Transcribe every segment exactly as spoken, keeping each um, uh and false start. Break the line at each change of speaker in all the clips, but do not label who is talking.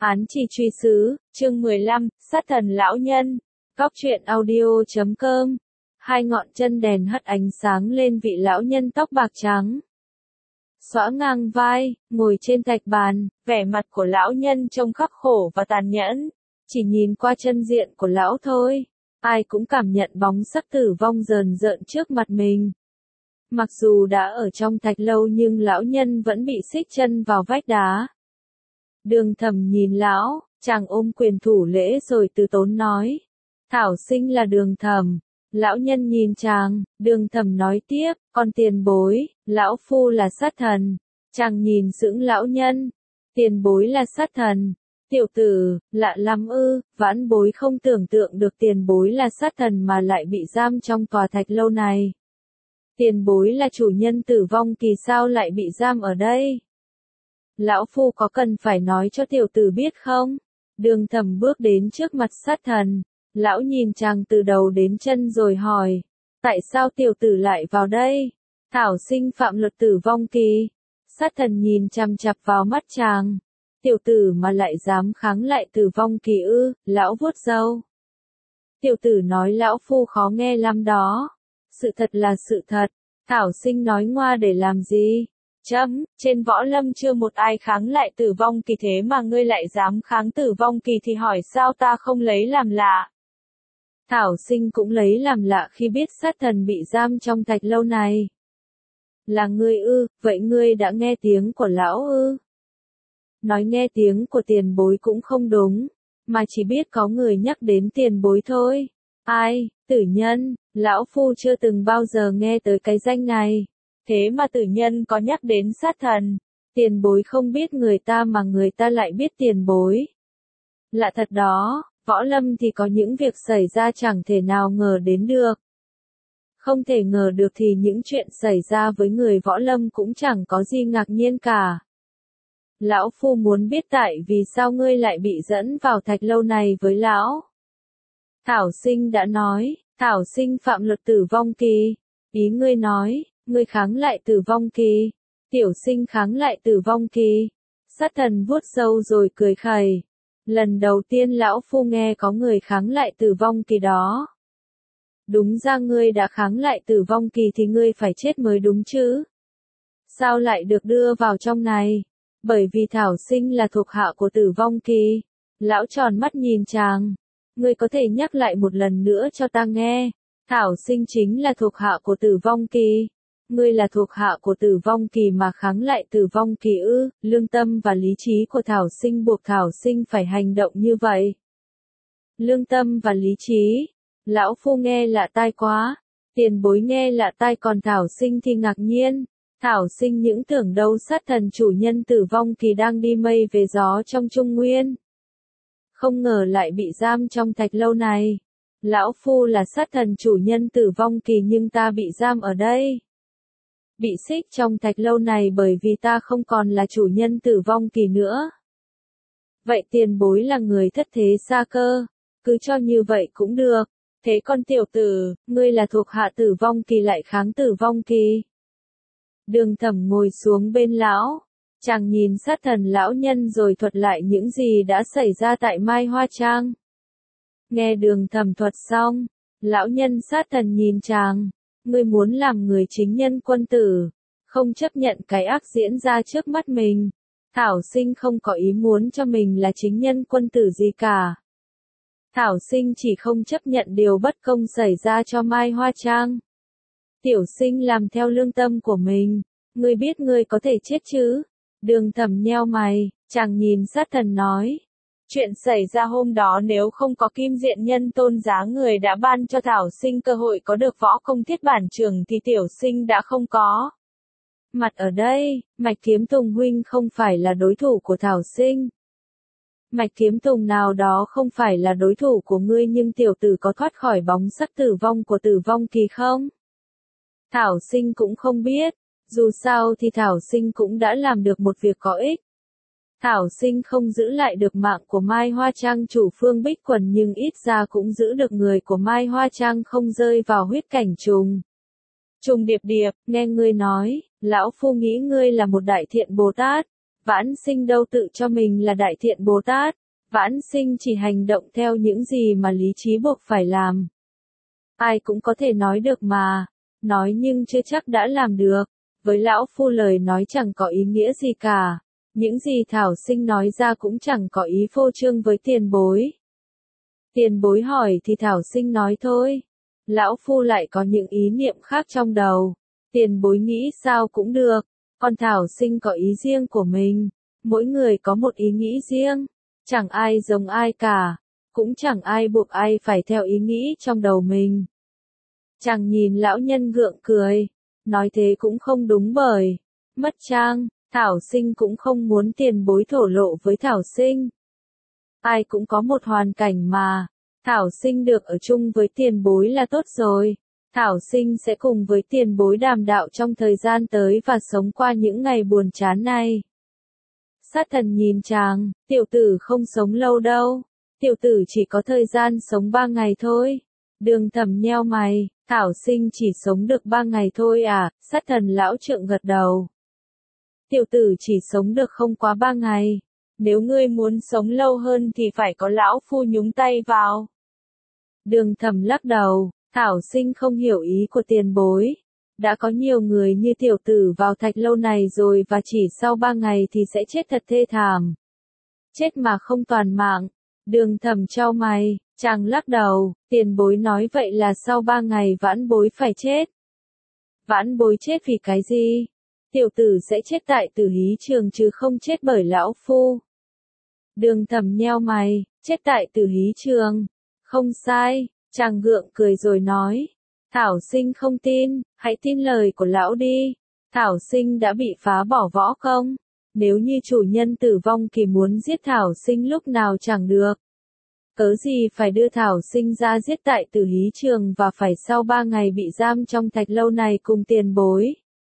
Án chỉ truy xứ, chương mười lăm, sát thần lão nhân. Góc truyện audio chấm com. Hai ngọn chân đèn hắt ánh sáng lên vị lão nhân tóc bạc trắng. Xõa ngang vai, ngồi trên thạch bàn, vẻ mặt của lão nhân trông khắc khổ và tàn nhẫn. Chỉ nhìn qua chân diện của lão thôi, ai cũng cảm nhận bóng sắc tử vong rờn rợn trước mặt mình. Mặc dù đã ở trong thạch lâu nhưng lão nhân vẫn bị xích chân vào vách đá. Đường Thầm nhìn lão, chàng ôm quyền thủ lễ rồi từ tốn nói. Thảo sinh là Đường Thầm. Lão nhân nhìn chàng, Đường Thầm nói tiếp, còn tiền bối, lão phu là sát thần. Chàng nhìn sững lão nhân, tiền bối là sát thần. Tiểu tử, lạ lắm ư, vãn bối không tưởng tượng được tiền bối là sát thần mà lại bị giam trong tòa thạch lâu này. Tiền bối là chủ nhân tử vong kỳ sao lại bị giam ở đây? Lão phu có cần phải nói cho tiểu tử biết không? Đường Thầm bước đến trước mặt sát thần. Lão nhìn chàng từ đầu đến chân rồi hỏi. Tại sao tiểu tử lại vào đây? Thảo sinh phạm luật tử vong kỳ. Sát thần nhìn chằm chằm vào mắt chàng. Tiểu tử mà lại dám kháng lại tử vong kỳ ư? Lão vuốt râu. Tiểu tử nói lão phu khó nghe lắm đó. Sự thật là sự thật. Thảo sinh nói ngoa để làm gì? Chấm, trên võ lâm chưa một ai kháng lại tử vong kỳ thế mà ngươi lại dám kháng tử vong kỳ thì hỏi sao ta không lấy làm lạ. Thảo sinh cũng lấy làm lạ khi biết sát thần bị giam trong thạch lâu này. Là ngươi ư, vậy ngươi đã nghe tiếng của lão ư? Nói nghe tiếng của tiền bối cũng không đúng, mà chỉ biết có người nhắc đến tiền bối thôi. Ai, tử nhân, lão phu chưa từng bao giờ nghe tới cái danh này. Thế mà tử nhân có nhắc đến sát thần. Tiền bối không biết người ta mà người ta lại biết tiền bối. Lạ thật đó, võ lâm thì có những việc xảy ra chẳng thể nào ngờ đến được. Không thể ngờ được thì những chuyện xảy ra với người võ lâm cũng chẳng có gì ngạc nhiên cả. Lão phu muốn biết tại vì sao ngươi lại bị dẫn vào thạch lâu này với lão. Thảo sinh đã nói, Thảo sinh phạm luật tử vong kỳ. Ý ngươi nói, ngươi kháng lại tử vong kỳ. Tiểu sinh kháng lại tử vong kỳ. Sát thần vuốt râu rồi cười khẩy. Lần đầu tiên lão phu nghe có người kháng lại tử vong kỳ đó. Đúng ra ngươi đã kháng lại tử vong kỳ thì ngươi phải chết mới đúng chứ. Sao lại được đưa vào trong này? Bởi vì Thảo sinh là thuộc hạ của tử vong kỳ. Lão tròn mắt nhìn chàng. Ngươi có thể nhắc lại một lần nữa cho ta nghe. Thảo sinh chính là thuộc hạ của tử vong kỳ. Ngươi là thuộc hạ của tử vong kỳ mà kháng lại tử vong kỳ ư? Lương tâm và lý trí của Thảo sinh buộc Thảo sinh phải hành động như vậy. Lương tâm và lý trí. Lão phu nghe lạ tai quá. Tiền bối nghe lạ tai còn Thảo sinh thì ngạc nhiên. Thảo sinh những tưởng đâu sát thần chủ nhân tử vong kỳ đang đi mây về gió trong Trung Nguyên. Không ngờ lại bị giam trong thạch lâu này. Lão phu là sát thần chủ nhân tử vong kỳ nhưng ta bị giam ở đây. Bị xích trong thạch lâu này bởi vì ta không còn là chủ nhân tử vong kỳ nữa. Vậy tiền bối là người thất thế xa cơ. Cứ cho như vậy cũng được. Thế con tiểu tử, ngươi là thuộc hạ tử vong kỳ lại kháng tử vong kỳ. Đường Thầm ngồi xuống bên lão. Chàng nhìn sát thần lão nhân rồi thuật lại những gì đã xảy ra tại Mai Hoa Trang. Nghe Đường Thầm thuật xong, lão nhân sát thần nhìn chàng. Ngươi muốn làm người chính nhân quân tử, không chấp nhận cái ác diễn ra trước mắt mình. Thảo sinh không có ý muốn cho mình là chính nhân quân tử gì cả. Thảo sinh chỉ không chấp nhận điều bất công xảy ra cho Mai Hoa Trang. Tiểu sinh làm theo lương tâm của mình. Ngươi biết ngươi có thể chết chứ? Đường Thầm nheo mày, chàng nhìn sát thần nói. Chuyện xảy ra hôm đó nếu không có Kim Diện Nhân tôn giá người đã ban cho Thảo sinh cơ hội có được võ công thiết bản trường thì tiểu sinh đã không có. Mặt ở đây, Mạch Kiếm Tùng huynh không phải là đối thủ của Thảo sinh. Mạch Kiếm Tùng nào đó không phải là đối thủ của ngươi nhưng tiểu tử có thoát khỏi bóng sắc tử vong của tử vong kỳ không? Thảo sinh cũng không biết. Dù sao thì Thảo sinh cũng đã làm được một việc có ích. Thảo sinh không giữ lại được mạng của Mai Hoa Trang chủ Phương Bích Quần nhưng ít ra cũng giữ được người của Mai Hoa Trang không rơi vào huyết cảnh trùng. Trùng Điệp Điệp, nghe ngươi nói, lão phu nghĩ ngươi là một đại thiện Bồ Tát. Vãn sinh đâu tự cho mình là Đại Thiện Bồ Tát, vãn sinh chỉ hành động theo những gì mà lý trí buộc phải làm. Ai cũng có thể nói được mà, nói nhưng chưa chắc đã làm được, với lão phu lời nói chẳng có ý nghĩa gì cả, những gì Thảo Sinh nói ra cũng chẳng có ý phô trương với tiền bối. Tiền bối hỏi thì Thảo Sinh nói thôi, lão phu lại có những ý niệm khác trong đầu, tiền bối nghĩ sao cũng được, còn Thảo Sinh có ý riêng của mình, mỗi người có một ý nghĩ riêng, chẳng ai giống ai cả, cũng chẳng ai buộc ai phải theo ý nghĩ trong đầu mình. Chàng nhìn lão nhân gượng cười, nói thế cũng không đúng bởi, mất trang, Thảo Sinh cũng không muốn tiền bối thổ lộ với Thảo Sinh. Ai cũng có một hoàn cảnh mà, Thảo Sinh được ở chung với tiền bối là tốt rồi, Thảo Sinh sẽ cùng với tiền bối đàm đạo trong thời gian tới và sống qua những ngày buồn chán này. Sát thần nhìn chàng, tiểu tử không sống lâu đâu, tiểu tử chỉ có thời gian sống ba ngày thôi. Đường Thẩm nheo mày, Thảo Sinh chỉ sống được ba ngày thôi à, sát thần lão trượng gật đầu. Tiểu tử chỉ sống được không quá ba ngày, nếu ngươi muốn sống lâu hơn thì phải có lão phu nhúng tay vào. Đường Thẩm lắc đầu, Thảo Sinh không hiểu ý của tiền bối. Đã có nhiều người như tiểu tử vào thạch lâu này rồi và chỉ sau ba ngày thì sẽ chết thật thê thảm. Chết mà không toàn mạng. Đường Thẩm chau mày, chàng lắc đầu, tiền bối nói vậy là sau ba ngày vãn bối phải chết. Vãn bối chết vì cái gì? Tiểu tử sẽ chết tại tử hí trường chứ không chết bởi lão phu. Đường Thẩm nheo mày, chết tại tử hí trường. Không sai, chàng gượng cười rồi nói. Thảo Sinh không tin, hãy tin lời của lão đi. Thảo Sinh đã bị phá bỏ võ công. Nếu như chủ nhân Tử Vong Kỳ muốn giết Thảo Sinh lúc nào chẳng được. Cớ gì phải đưa Thảo Sinh ra giết tại tử hí trường và phải sau ba ngày bị giam trong thạch lâu này cùng tiền bối.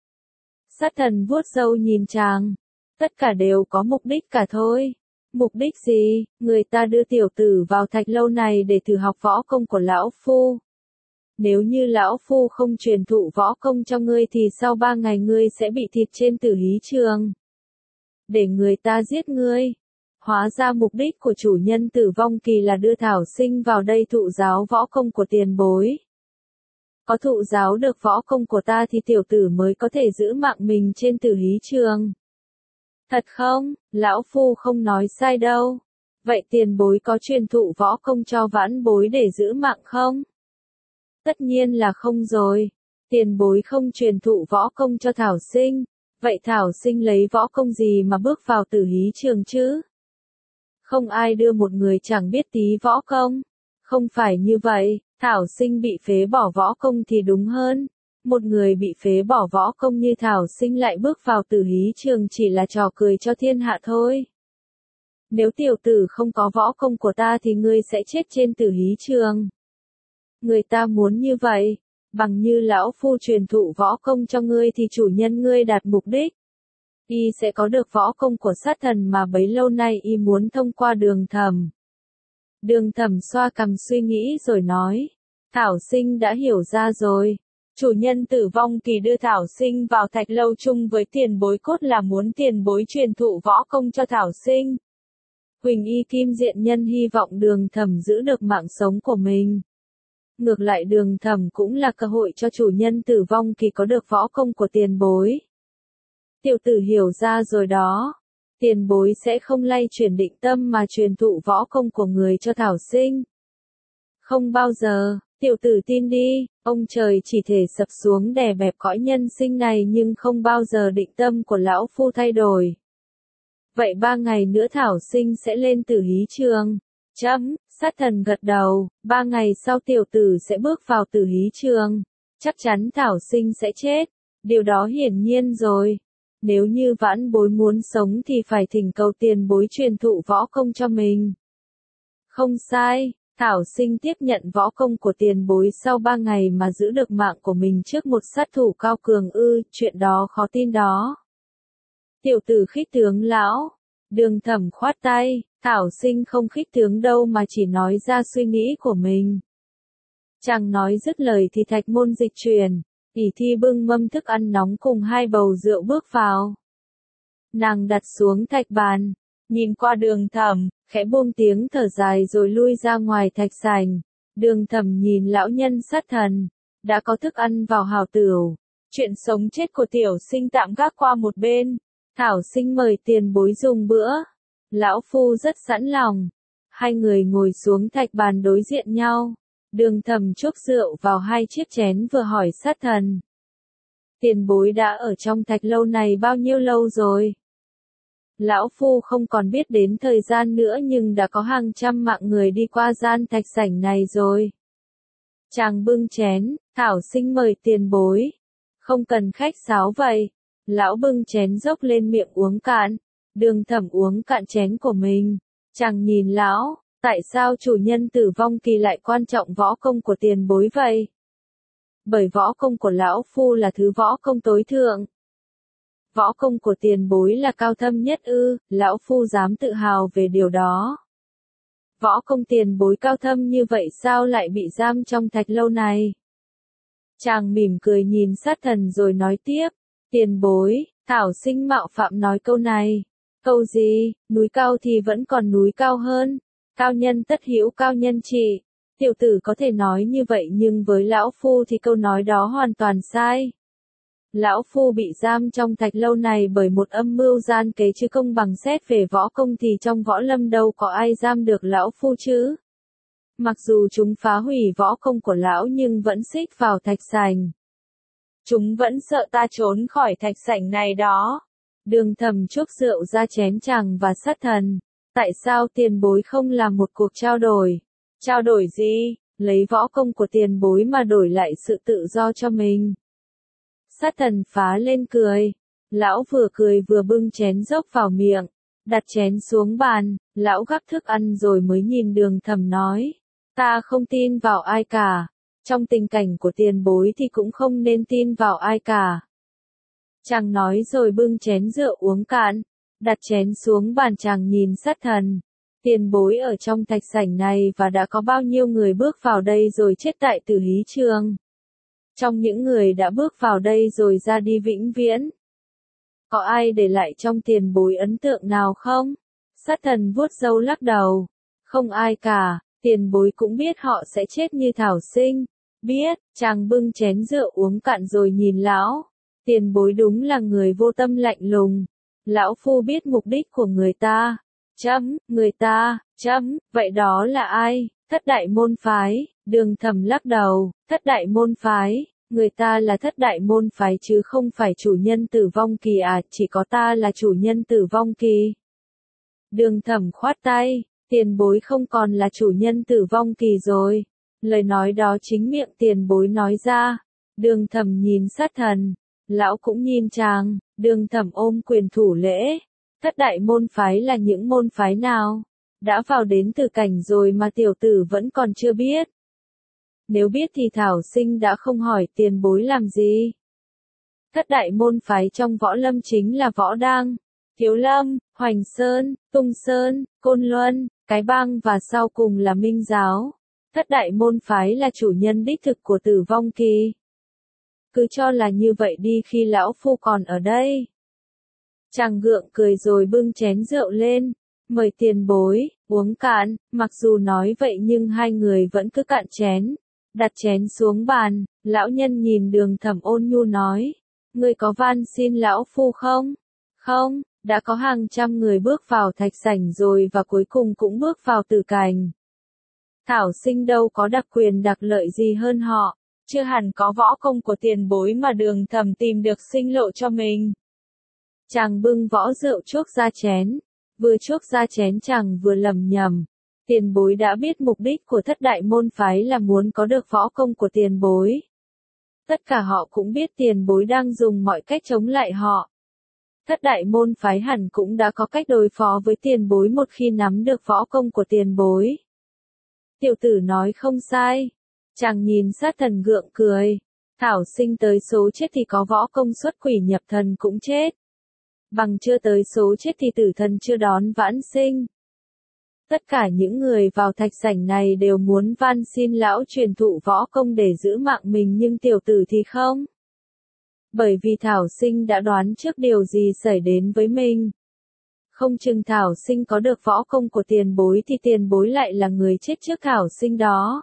Sát thần vuốt râu nhìn chàng. Tất cả đều có mục đích cả thôi. Mục đích gì? Người ta đưa tiểu tử vào thạch lâu này để thử học võ công của lão phu. Nếu như lão phu không truyền thụ võ công cho ngươi thì sau ba ngày ngươi sẽ bị thịt trên tử hí trường. Để người ta giết ngươi. Hóa ra mục đích của chủ nhân Tử Vong Kỳ là đưa Thảo Sinh vào đây thụ giáo võ công của tiền bối. Có thụ giáo được võ công của ta thì tiểu tử mới có thể giữ mạng mình trên tử hí trường. Thật không? Lão phu không nói sai đâu. Vậy tiền bối có truyền thụ võ công cho vãn bối để giữ mạng không? Tất nhiên là không rồi. Tiền bối không truyền thụ võ công cho Thảo Sinh. Vậy Thảo Sinh lấy võ công gì mà bước vào tử hí trường chứ? Không ai đưa một người chẳng biết tí võ công. Không phải như vậy, Thảo Sinh bị phế bỏ võ công thì đúng hơn. Một người bị phế bỏ võ công như Thảo Sinh lại bước vào tử hí trường chỉ là trò cười cho thiên hạ thôi. Nếu tiểu tử không có võ công của ta thì ngươi sẽ chết trên tử hí trường. Người ta muốn như vậy, bằng như lão phu truyền thụ võ công cho ngươi thì chủ nhân ngươi đạt mục đích. Y sẽ có được võ công của sát thần mà bấy lâu nay y muốn thông qua Đường Thẩm. Đường Thẩm xoa cằm suy nghĩ rồi nói. Thảo Sinh đã hiểu ra rồi. Chủ nhân Tử Vong Kỳ đưa Thảo Sinh vào thạch lâu chung với tiền bối cốt là muốn tiền bối truyền thụ võ công cho Thảo Sinh. Huỳnh Y Kim Diện Nhân hy vọng Đường Thẩm giữ được mạng sống của mình. Ngược lại Đường Thẩm cũng là cơ hội cho chủ nhân Tử Vong Kỳ có được võ công của tiền bối. Tiểu tử hiểu ra rồi đó. Tiền bối sẽ không lay chuyển định tâm mà truyền thụ võ công của người cho Thảo Sinh. Không bao giờ, tiểu tử tin đi, ông trời chỉ thể sập xuống đè bẹp cõi nhân sinh này nhưng không bao giờ định tâm của lão phu thay đổi. Vậy ba ngày nữa Thảo Sinh sẽ lên tử hí trường. Chấm, sát thần gật đầu, ba ngày sau tiểu tử sẽ bước vào tử hí trường. Chắc chắn Thảo Sinh sẽ chết. Điều đó hiển nhiên rồi. Nếu như vãn bối muốn sống thì phải thỉnh cầu tiền bối truyền thụ võ công cho mình. Không sai, Thảo Sinh tiếp nhận võ công của tiền bối sau ba ngày mà giữ được mạng của mình trước một sát thủ cao cường ư, chuyện đó khó tin đó. Tiểu tử khích tướng lão, Đường Thẩm khoát tay, Thảo Sinh không khích tướng đâu mà chỉ nói ra suy nghĩ của mình. Chàng nói dứt lời thì thạch môn dịch chuyển. Ỷ Thi bưng mâm thức ăn nóng cùng hai bầu rượu bước vào. Nàng đặt xuống thạch bàn, nhìn qua Đường Thẩm, khẽ buông tiếng thở dài rồi lui ra ngoài thạch sảnh. Đường Thẩm nhìn lão nhân sát thần, đã có thức ăn vào hào tửu. Chuyện sống chết của tiểu sinh tạm gác qua một bên. Thảo sinh mời tiền bối dùng bữa. Lão phu rất sẵn lòng. Hai người ngồi xuống thạch bàn đối diện nhau. Đường Thẩm chúc rượu vào hai chiếc chén vừa hỏi sát thần. Tiền bối đã ở trong thạch lâu này bao nhiêu lâu rồi? Lão phu không còn biết đến thời gian nữa nhưng đã có hàng trăm mạng người đi qua gian thạch sảnh này rồi. Chàng bưng chén, Thảo sinh mời tiền bối. Không cần khách sáo vậy. Lão bưng chén dốc lên miệng uống cạn. Đường Thẩm uống cạn chén của mình. Chàng nhìn lão, tại sao chủ nhân Tử Vong Kỳ lại quan trọng võ công của tiền bối vậy? Bởi võ công của lão phu là thứ võ công tối thượng. Võ công của tiền bối là cao thâm nhất ư, lão phu dám tự hào về điều đó. Võ công tiền bối cao thâm như vậy sao lại bị giam trong thạch lâu này? Chàng mỉm cười nhìn sát thần rồi nói tiếp, tiền bối, Thảo sinh mạo phạm nói câu này. Câu gì, núi cao thì vẫn còn núi cao hơn, cao nhân tất hữu cao nhân trị. Tiểu tử có thể nói như vậy nhưng với lão phu thì câu nói đó hoàn toàn sai. Lão phu bị giam trong thạch lâu này bởi một âm mưu gian kế chứ không bằng xét về võ công thì trong võ lâm đâu có ai giam được lão phu chứ. Mặc dù chúng phá hủy võ công của lão nhưng vẫn xích vào thạch sảnh. Chúng vẫn sợ ta trốn khỏi thạch sảnh này đó. Đường Thẩm chuốc rượu ra chén chàng và sát thần. Tại sao tiền bối không làm một cuộc trao đổi? Trao đổi gì? Lấy võ công của tiền bối mà đổi lại sự tự do cho mình. Sát thần phá lên cười. Lão vừa cười vừa bưng chén dốc vào miệng. Đặt chén xuống bàn, lão gắp thức ăn rồi mới nhìn Đường Thẩm nói. Ta không tin vào ai cả. Trong tình cảnh của tiền bối thì cũng không nên tin vào ai cả. Chàng nói rồi bưng chén rượu uống cạn. Đặt chén xuống bàn chàng nhìn sát thần. Tiền bối ở trong thạch sảnh này và đã có bao nhiêu người bước vào đây rồi chết tại Tử Hí Trường. Trong những người đã bước vào đây rồi ra đi vĩnh viễn. Có ai để lại trong tiền bối ấn tượng nào không? Sát thần vuốt râu lắc đầu. Không ai cả, tiền bối cũng biết họ sẽ chết như Thảo sinh. Biết, chàng bưng chén rượu uống cạn rồi nhìn lão. Tiền bối đúng là người vô tâm lạnh lùng. Lão phu biết mục đích của người ta. Chấm, người ta, chấm, vậy đó là ai? Thất đại môn phái. Đường Thẩm lắc đầu, thất đại môn phái. Người ta là thất đại môn phái chứ không phải chủ nhân Tử Vong Kỳ à, chỉ có ta là chủ nhân Tử Vong Kỳ. Đường Thẩm khoát tay, tiền bối không còn là chủ nhân Tử Vong Kỳ rồi. Lời nói đó chính miệng tiền bối nói ra. Đường Thẩm nhìn sát thần, lão cũng nhìn chàng. Đường Thẩm ôm quyền thủ lễ. Thất đại môn phái là những môn phái nào? Đã vào đến tử cảnh rồi mà tiểu tử vẫn còn chưa biết. Nếu biết thì Thảo sinh đã không hỏi tiền bối làm gì. Thất đại môn phái trong võ lâm chính là Võ Đang, Thiếu Lâm, Hoành Sơn, Tung Sơn, Côn Luân, Cái Bang và sau cùng là Minh Giáo. Thất đại môn phái là chủ nhân đích thực của Tử Vong Kỳ. Cứ cho là như vậy đi khi lão phu còn ở đây. Chàng gượng cười rồi bưng chén rượu lên, mời tiền bối, uống cạn, mặc dù nói vậy nhưng hai người vẫn cứ cạn chén. Đặt chén xuống bàn, lão nhân nhìn Đường Thẩm ôn nhu nói, ngươi có van xin lão phu không? Không, đã có hàng trăm người bước vào thạch sảnh rồi và cuối cùng cũng bước vào tử cảnh. Thảo sinh đâu có đặc quyền đặc lợi gì hơn họ, chưa hẳn có võ công của tiền bối mà Đường Thẩm tìm được sinh lộ cho mình. Chàng bưng võ rượu chuốc ra chén, vừa chuốc ra chén chàng vừa lẩm nhẩm. Tiền bối đã biết mục đích của thất đại môn phái là muốn có được võ công của tiền bối. Tất cả họ cũng biết tiền bối đang dùng mọi cách chống lại họ. Thất đại môn phái hẳn cũng đã có cách đối phó với tiền bối một khi nắm được võ công của tiền bối. Tiểu tử nói không sai. Chàng nhìn sát thần gượng cười. Thảo sinh tới số chết thì có võ công xuất quỷ nhập thần cũng chết. Bằng chưa tới số chết thì tử thần chưa đón vãn sinh. Tất cả những người vào thạch sảnh này đều muốn van xin lão truyền thụ võ công để giữ mạng mình nhưng tiểu tử thì không. Bởi vì Thảo Sinh đã đoán trước điều gì xảy đến với mình. Không chừng Thảo Sinh có được võ công của tiền bối thì tiền bối lại là người chết trước Thảo Sinh đó.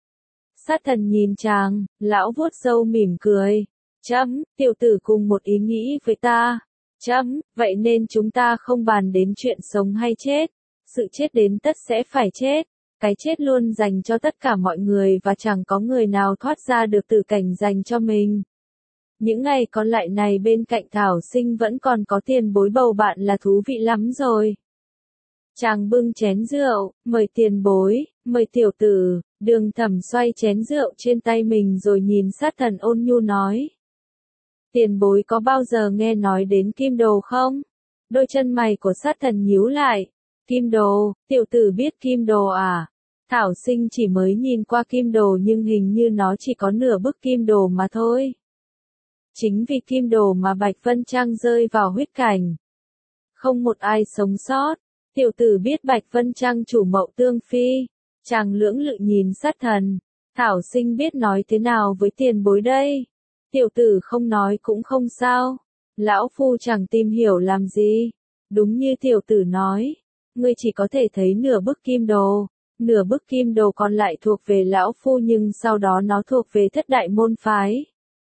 Sát thần nhìn chàng, lão vuốt râu mỉm cười. Chấm, tiểu tử cùng một ý nghĩ với ta. Chấm, vậy nên chúng ta không bàn đến chuyện sống hay chết. Sự chết đến tất sẽ phải chết. Cái chết luôn dành cho tất cả mọi người và chẳng có người nào thoát ra được từ cảnh dành cho mình. Những ngày còn lại này bên cạnh Thảo Sinh vẫn còn có tiền bối bầu bạn là thú vị lắm rồi. Chàng bưng chén rượu, mời tiền bối, mời tiểu tử, Đường Thẩm xoay chén rượu trên tay mình rồi nhìn sát thần ôn nhu nói. Tiền bối có bao giờ nghe nói đến kim đồ không? Đôi chân mày của sát thần nhíu lại. Kim đồ, tiểu tử biết kim đồ à? Thảo Sinh chỉ mới nhìn qua kim đồ nhưng hình như nó chỉ có nửa bức kim đồ mà thôi. Chính vì kim đồ mà Bạch Vân Trang rơi vào huyết cảnh. Không một ai sống sót. Tiểu tử biết Bạch Vân Trang chủ Mậu Tương Phi. Chàng lưỡng lự nhìn sát thần. Thảo Sinh biết nói thế nào với tiền bối đây. Tiểu tử không nói cũng không sao. Lão phu chẳng tìm hiểu làm gì. Đúng như tiểu tử nói. Ngươi chỉ có thể thấy nửa bức kim đồ. Nửa bức kim đồ còn lại thuộc về lão phu nhưng sau đó nó thuộc về thất đại môn phái.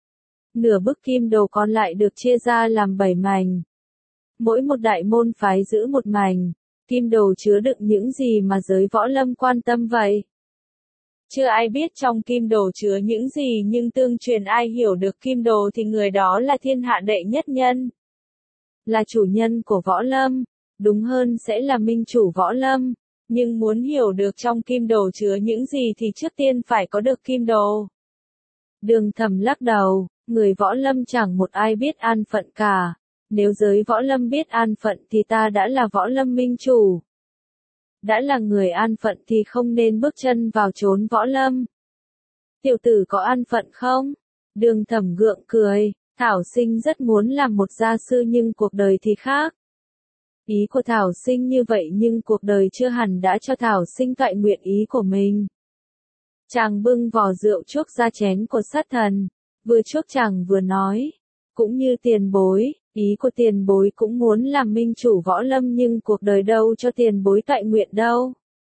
Nửa bức kim đồ còn lại được chia ra làm bảy mảnh. Mỗi một đại môn phái giữ một mảnh. Kim đồ chứa đựng những gì mà giới võ lâm quan tâm vậy? Chưa ai biết trong kim đồ chứa những gì nhưng tương truyền ai hiểu được kim đồ thì người đó là thiên hạ đệ nhất nhân. Là chủ nhân của võ lâm. Đúng hơn sẽ là minh chủ võ lâm. Nhưng muốn hiểu được trong kim đồ chứa những gì thì trước tiên phải có được kim đồ. Đường Thẩm lắc đầu, người võ lâm chẳng một ai biết an phận cả. Nếu giới võ lâm biết an phận thì ta đã là võ lâm minh chủ. Đã là người an phận thì không nên bước chân vào chốn võ lâm. Tiểu tử có an phận không? Đường Thẩm gượng cười, Thảo Sinh rất muốn làm một gia sư nhưng cuộc đời thì khác. Ý của Thảo Sinh như vậy nhưng cuộc đời chưa hẳn đã cho Thảo Sinh toại nguyện ý của mình. Chàng bưng vò rượu chuốc ra chén của sát thần, vừa chuốc chàng vừa nói, cũng như tiền bối, ý của tiền bối cũng muốn làm minh chủ võ lâm nhưng cuộc đời đâu cho tiền bối toại nguyện đâu.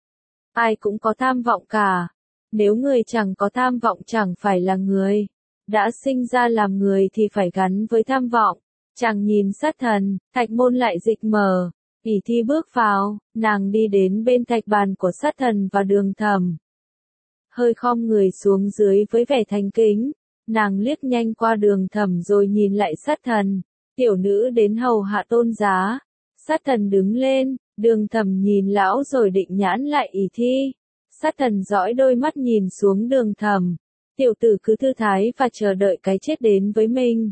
Ai cũng có tham vọng cả, nếu người chẳng có tham vọng chẳng phải là người, đã sinh ra làm người thì phải gắn với tham vọng. Chàng nhìn sát thần, thạch môn lại dịch mở, ỷ thi bước vào, nàng đi đến bên thạch bàn của sát thần và Đường Thẩm. Hơi khom người xuống dưới với vẻ thành kính, nàng liếc nhanh qua Đường Thẩm rồi nhìn lại sát thần, tiểu nữ đến hầu hạ tôn giá. Sát thần đứng lên, Đường Thẩm nhìn lão rồi định nhãn lại ỷ thi. Sát thần dõi đôi mắt nhìn xuống Đường Thẩm, tiểu tử cứ thư thái và chờ đợi cái chết đến với mình.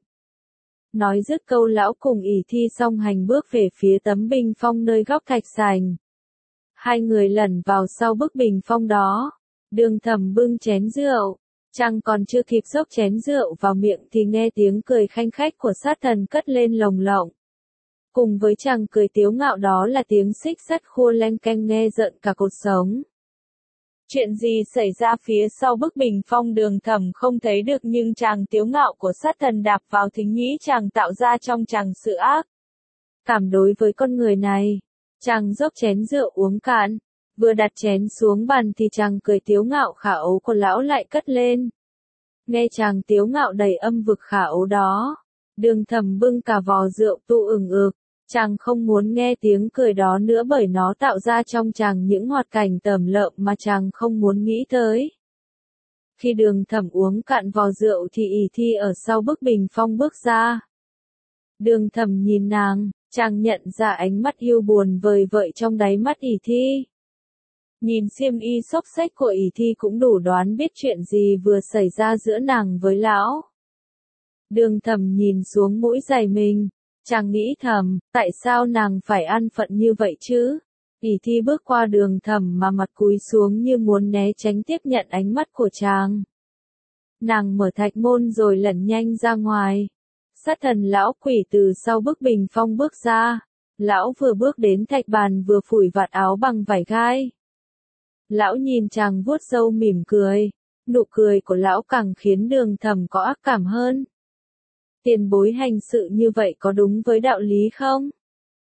Nói dứt câu lão cùng ỷ thi song hành bước về phía tấm bình phong nơi góc thạch sành. Hai người lẩn vào sau bức bình phong đó. Đường Thẩm bưng chén rượu. Chàng còn chưa kịp xốc chén rượu vào miệng thì nghe tiếng cười khanh khách của sát thần cất lên lồng lộng. Cùng với chàng cười tiếu ngạo đó là tiếng xích sắt khua leng keng nghe rợn cả cột sống. Chuyện gì xảy ra phía sau bức bình phong Đường Thẩm không thấy được nhưng chàng tiếu ngạo của sát thần đạp vào thính nhĩ chàng tạo ra trong chàng sự ác cảm đối với con người này. Chàng dốc chén rượu uống cạn, vừa đặt chén xuống bàn thì chàng cười tiếu ngạo khả ấu của lão lại cất lên. Nghe chàng tiếu ngạo đầy âm vực khả ấu đó, Đường Thẩm bưng cả vò rượu tu ửng ực. Chàng không muốn nghe tiếng cười đó nữa bởi nó tạo ra trong chàng những hoạt cảnh tởm lợm mà chàng không muốn nghĩ tới. Khi Đường Thẩm uống cạn vò rượu thì ỷ thi ở sau bức bình phong bước ra. Đường Thẩm nhìn nàng, chàng nhận ra ánh mắt yêu buồn vời vợi trong đáy mắt ỷ thi. Nhìn xiêm y xốc xếch của ỷ thi cũng đủ đoán biết chuyện gì vừa xảy ra giữa nàng với lão. Đường Thẩm nhìn xuống mũi giày mình. Chàng nghĩ thầm, tại sao nàng phải an phận như vậy chứ? ỷ thi bước qua Đường Thẩm mà mặt cúi xuống như muốn né tránh tiếp nhận ánh mắt của chàng. Nàng mở thạch môn rồi lẩn nhanh ra ngoài. Sát thần lão quỷ từ sau bức bình phong bước ra. Lão vừa bước đến thạch bàn vừa phủi vạt áo bằng vải gai. Lão nhìn chàng vuốt râu mỉm cười. Nụ cười của lão càng khiến Đường Thẩm có ác cảm hơn. Tiền bối hành sự như vậy có đúng với đạo lý không?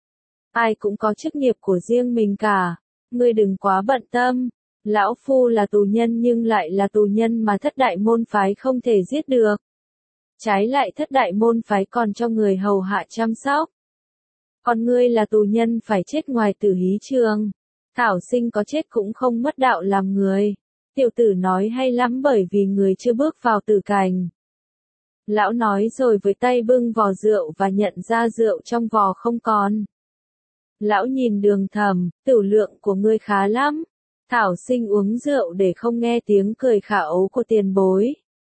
Ai cũng có chức nghiệp của riêng mình cả, ngươi đừng quá bận tâm. Lão phu là tù nhân nhưng lại là tù nhân mà thất đại môn phái không thể giết được. Trái lại thất đại môn phái còn cho người hầu hạ chăm sóc. Còn ngươi là tù nhân phải chết ngoài tử hí trường. Thảo sinh có chết cũng không mất đạo làm người. Tiểu tử nói hay lắm bởi vì người chưa bước vào tử cảnh. Lão nói rồi với tay bưng vò rượu và nhận ra rượu trong vò không còn. Lão nhìn Đường Thầm, tửu lượng của ngươi khá lắm. Thảo sinh uống rượu để không nghe tiếng cười khả ố của tiền bối.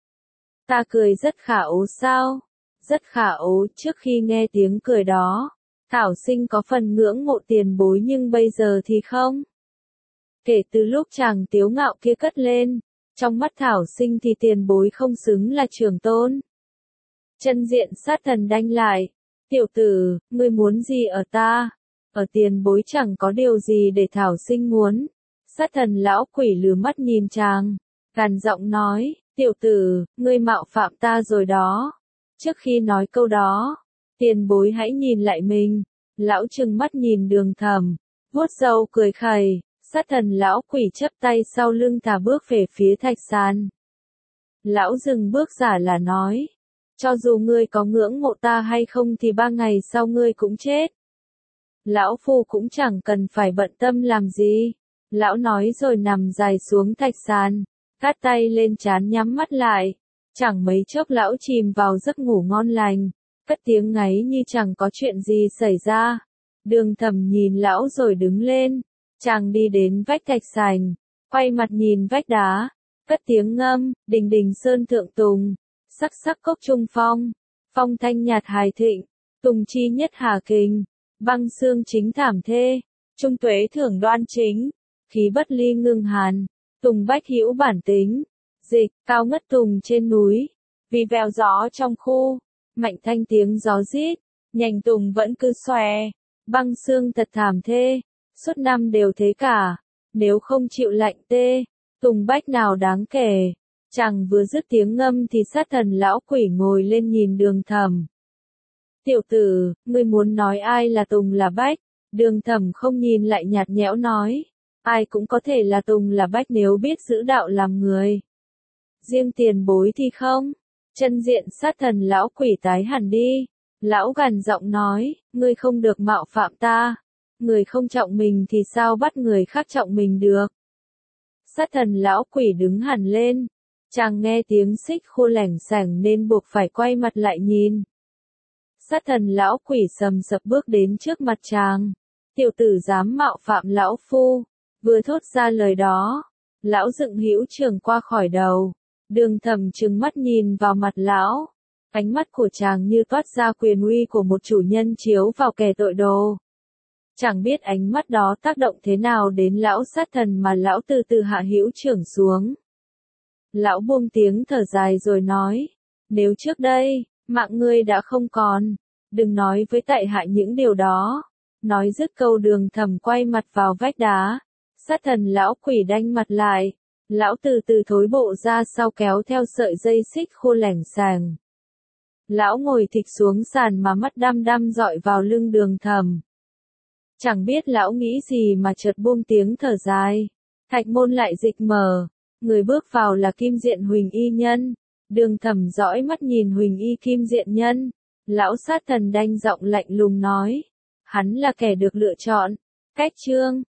Ta cười rất khả ố sao? Rất khả ố. Trước khi nghe tiếng cười đó, Thảo sinh có phần ngưỡng mộ tiền bối nhưng bây giờ thì không. Kể từ lúc chàng tiếu ngạo kia cất lên, trong mắt Thảo sinh thì tiền bối không xứng là trưởng tôn. Chân diện sát thần đanh lại. Tiểu tử, ngươi muốn gì ở ta? Ở tiền bối chẳng có điều gì để Thảo sinh muốn. Sát thần lão quỷ lừa mắt nhìn chàng, gằn giọng nói, tiểu tử, ngươi mạo phạm ta rồi đó. Trước khi nói câu đó, tiền bối hãy nhìn lại mình. Lão trừng mắt nhìn Đường Thầm, vuốt râu cười khẩy. Sát thần lão quỷ chắp tay sau lưng thả bước về phía thạch sàn. Lão dừng bước giả là nói, cho dù ngươi có ngưỡng mộ ta hay không thì ba ngày sau ngươi cũng chết. Lão phu cũng chẳng cần phải bận tâm làm gì. Lão nói rồi nằm dài xuống thạch sàn, cát tay lên trán nhắm mắt lại. Chẳng mấy chốc lão chìm vào giấc ngủ ngon lành, cất tiếng ngáy như chẳng có chuyện gì xảy ra. Đường Thầm nhìn lão rồi đứng lên, chàng đi đến vách thạch sàn, quay mặt nhìn vách đá, cất tiếng ngâm, đình đình sơn thượng tùng, sắc sắc cốc trung phong, phong thanh nhạt hài thịnh, tùng chi nhất hà kình, băng xương chính thảm thê, trung tuế thưởng đoan chính. Khí bất ly ngưng hàn, tùng bách hữu bản tính, dịch, cao ngất tùng trên núi, vì vèo gió trong khu, mạnh thanh tiếng gió rít, nhành tùng vẫn cứ xòe, băng xương thật thảm thê, suốt năm đều thế cả, nếu không chịu lạnh tê, tùng bách nào đáng kể. Chàng vừa dứt tiếng ngâm thì sát thần lão quỷ ngồi lên nhìn Đường Thầm. Tiểu tử, ngươi muốn nói ai là tùng là bách? Đường Thầm không nhìn lại nhạt nhẽo nói. Ai cũng có thể là tùng là bách nếu biết giữ đạo làm người. Riêng tiền bối thì không. Chân diện sát thần lão quỷ tái hẳn đi. Lão gằn giọng nói, ngươi không được mạo phạm ta. Người không trọng mình thì sao bắt người khác trọng mình được. Sát thần lão quỷ đứng hẳn lên. Chàng nghe tiếng xích khô lẻng sẻng nên buộc phải quay mặt lại nhìn. Sát thần lão quỷ sầm sập bước đến trước mặt chàng. Tiểu tử dám mạo phạm lão phu. Vừa thốt ra lời đó, lão dựng hữu trường qua khỏi đầu. Đường Thầm trừng mắt nhìn vào mặt lão. Ánh mắt của chàng như toát ra quyền uy của một chủ nhân chiếu vào kẻ tội đồ. Chẳng biết ánh mắt đó tác động thế nào đến lão sát thần mà lão từ từ hạ hữu trưởng xuống. Lão buông tiếng thở dài rồi nói, nếu trước đây, mạng ngươi đã không còn, đừng nói với tại hạ những điều đó. Nói dứt câu Đường Thầm quay mặt vào vách đá. Sát thần lão quỷ đanh mặt lại, lão từ từ thối bộ ra sau kéo theo sợi dây xích khô lẻng sàng. Lão ngồi thịch xuống sàn mà mắt đăm đăm dọi vào lưng Đường Thầm. Chẳng biết lão nghĩ gì mà chợt buông tiếng thở dài. Thạch môn lại dịch mở, người bước vào là Kim Diện Huỳnh Y Nhân. Đường Thầm dõi mắt nhìn Huỳnh Y Kim Diện Nhân. Lão sát thần đanh giọng lạnh lùng nói, hắn là kẻ được lựa chọn. Cách chương